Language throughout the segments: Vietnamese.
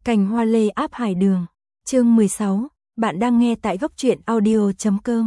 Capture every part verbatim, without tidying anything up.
Cành hoa lê áp hải đường. Chương mười sáu, bạn đang nghe tại góc truyện audio chấm com.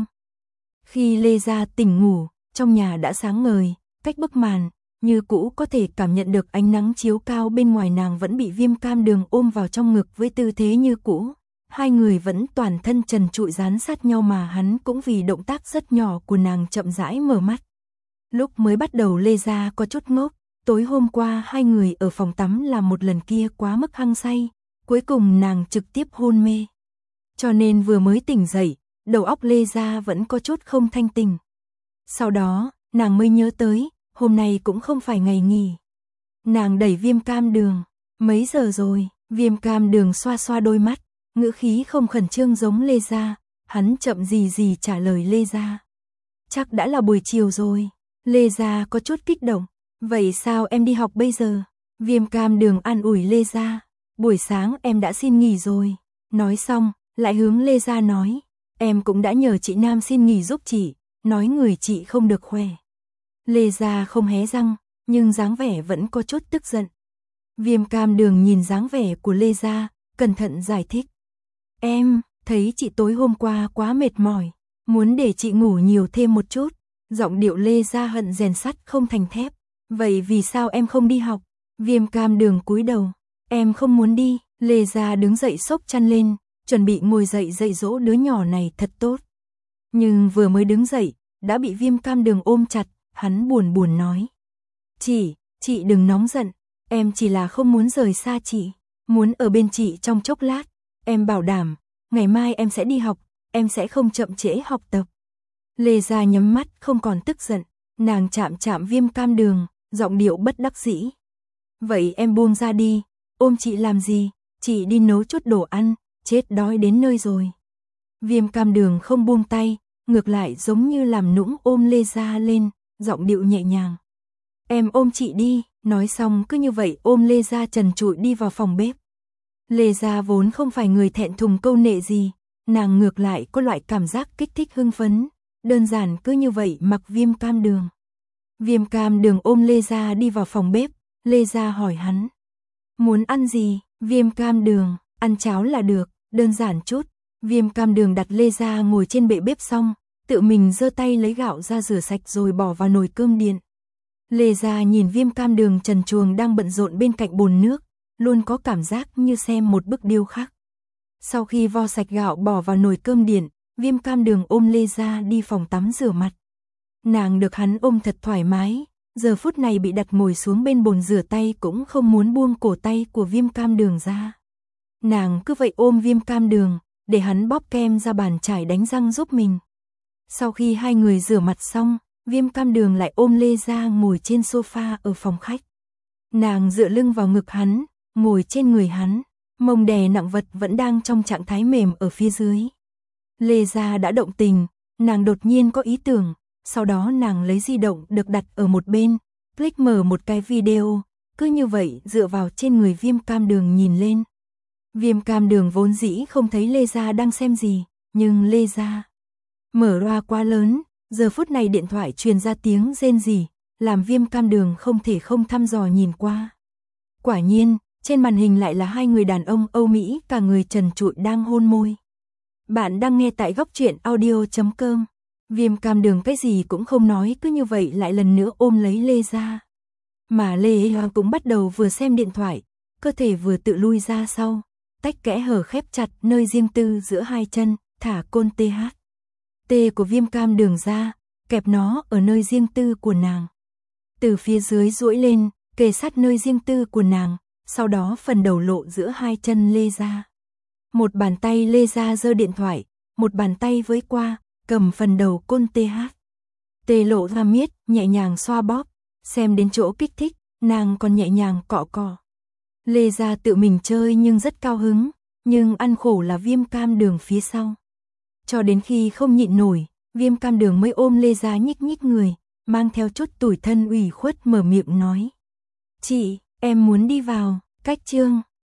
Khi Lê Gia tỉnh ngủ, trong nhà đã sáng ngời, cách bức màn, như cũ có thể cảm nhận được ánh nắng chiếu cao bên ngoài. Nàng vẫn bị Viêm Cam Đường ôm vào trong ngực với tư thế như cũ. Hai người vẫn toàn thân trần trụi dán sát nhau mà hắn cũng vì động tác rất nhỏ của nàng chậm rãi mở mắt. Lúc mới bắt đầu Lê Gia có chút ngốc, tối hôm qua hai người ở phòng tắm làm một lần kia quá mức hăng say, cuối cùng nàng trực tiếp hôn mê. Cho nên vừa mới tỉnh dậy, đầu óc Lê Gia vẫn có chút không thanh tỉnh. Sau đó, nàng mới nhớ tới, hôm nay cũng không phải ngày nghỉ. Nàng đẩy Viêm Cam Đường, mấy giờ rồi? Viêm Cam Đường xoa xoa đôi mắt, ngữ khí không khẩn trương giống Lê Gia, hắn chậm gì gì trả lời Lê Gia. Chắc đã là buổi chiều rồi. Lê Gia có chút kích động, vậy sao em đi học bây giờ? Viêm Cam Đường an ủi Lê Gia, buổi sáng em đã xin nghỉ rồi. Nói xong, lại hướng Lê Gia nói, em cũng đã nhờ chị Nam xin nghỉ giúp chị, nói người chị không được khỏe. Lê Gia không hé răng, nhưng dáng vẻ vẫn có chút tức giận. Viêm Cam Đường nhìn dáng vẻ của Lê Gia, cẩn thận giải thích. Em, thấy chị tối hôm qua quá mệt mỏi, muốn để chị ngủ nhiều thêm một chút. Giọng điệu Lê Gia hận rèn sắt không thành thép. Vậy vì sao em không đi học? Viêm Cam Đường cúi đầu. Em không muốn đi. Lê Gia đứng dậy xốc chăn lên, chuẩn bị ngồi dậy dạy dỗ đứa nhỏ này thật tốt. Nhưng vừa mới đứng dậy, đã bị Viêm Cam Đường ôm chặt, hắn buồn buồn nói. Chị, chị đừng nóng giận, em chỉ là không muốn rời xa chị, muốn ở bên chị trong chốc lát. Em bảo đảm, ngày mai em sẽ đi học, em sẽ không chậm trễ học tập. Lê Gia nhắm mắt không còn tức giận, nàng chạm chạm Viêm Cam Đường, giọng điệu bất đắc dĩ. Vậy em buông ra đi, ôm chị làm gì, chị đi nấu chút đồ ăn, chết đói đến nơi rồi. Viêm Cam Đường không buông tay, ngược lại giống như làm nũng ôm Lê Gia lên, giọng điệu nhẹ nhàng. Em ôm chị đi, nói xong cứ như vậy ôm Lê Gia trần trụi đi vào phòng bếp. Lê Gia vốn không phải người thẹn thùng câu nệ gì, nàng ngược lại có loại cảm giác kích thích hưng phấn. Đơn giản cứ như vậy mặc Viêm Cam Đường. Viêm Cam Đường ôm Lê Gia đi vào phòng bếp, Lê Gia hỏi hắn. Muốn ăn gì? Viêm Cam Đường, ăn cháo là được, đơn giản chút. Viêm Cam Đường đặt Lê Gia ngồi trên bệ bếp xong, tự mình giơ tay lấy gạo ra rửa sạch rồi bỏ vào nồi cơm điện. Lê Gia nhìn Viêm Cam Đường trần truồng đang bận rộn bên cạnh bồn nước, luôn có cảm giác như xem một bức điêu khắc. Sau khi vo sạch gạo bỏ vào nồi cơm điện, Viêm Cam Đường ôm Lê Gia đi phòng tắm rửa mặt. Nàng được hắn ôm thật thoải mái, giờ phút này bị đặt ngồi xuống bên bồn rửa tay cũng không muốn buông cổ tay của Viêm Cam Đường ra. Nàng cứ vậy ôm Viêm Cam Đường, để hắn bóp kem ra bàn chải đánh răng giúp mình. Sau khi hai người rửa mặt xong, Viêm Cam Đường lại ôm Lê Gia ngồi trên sofa ở phòng khách. Nàng dựa lưng vào ngực hắn, ngồi trên người hắn, mông đè nặng vật vẫn đang trong trạng thái mềm ở phía dưới. Lê Gia đã động tình, nàng đột nhiên có ý tưởng, sau đó nàng lấy di động được đặt ở một bên, click mở một cái video, cứ như vậy dựa vào trên người Viêm Cam Đường nhìn lên. Viêm Cam Đường vốn dĩ không thấy Lê Gia đang xem gì, nhưng Lê Gia mở loa quá lớn, giờ phút này điện thoại truyền ra tiếng rên rỉ, làm Viêm Cam Đường không thể không thăm dò nhìn qua. Quả nhiên, trên màn hình lại là hai người đàn ông Âu Mỹ cả người trần trụi đang hôn môi. Bạn đang nghe tại góc truyện audio chấm com. Viêm Cam Đường cái gì cũng không nói cứ như vậy lại lần nữa ôm lấy Lê Gia. Mà Lê Hoa cũng bắt đầu vừa xem điện thoại, cơ thể vừa tự lui ra sau, tách kẽ hở khép chặt nơi riêng tư giữa hai chân, thả côn tê hát. Tê của Viêm Cam Đường ra, kẹp nó ở nơi riêng tư của nàng. Từ phía dưới duỗi lên, kề sát nơi riêng tư của nàng, sau đó phần đầu lộ giữa hai chân Lê Gia. Một bàn tay Lê Gia giơ điện thoại, một bàn tay với qua, cầm phần đầu côn tê hát. Tê lộ ra miết, nhẹ nhàng xoa bóp, xem đến chỗ kích thích, nàng còn nhẹ nhàng cọ cọ. Lê Gia tự mình chơi nhưng rất cao hứng, nhưng ăn khổ là Viêm Cam Đường phía sau. Cho đến khi không nhịn nổi, Viêm Cam Đường mới ôm Lê Gia nhích nhích người, mang theo chút tủi thân ủy khuất mở miệng nói. Chị, em muốn đi vào, cách chương.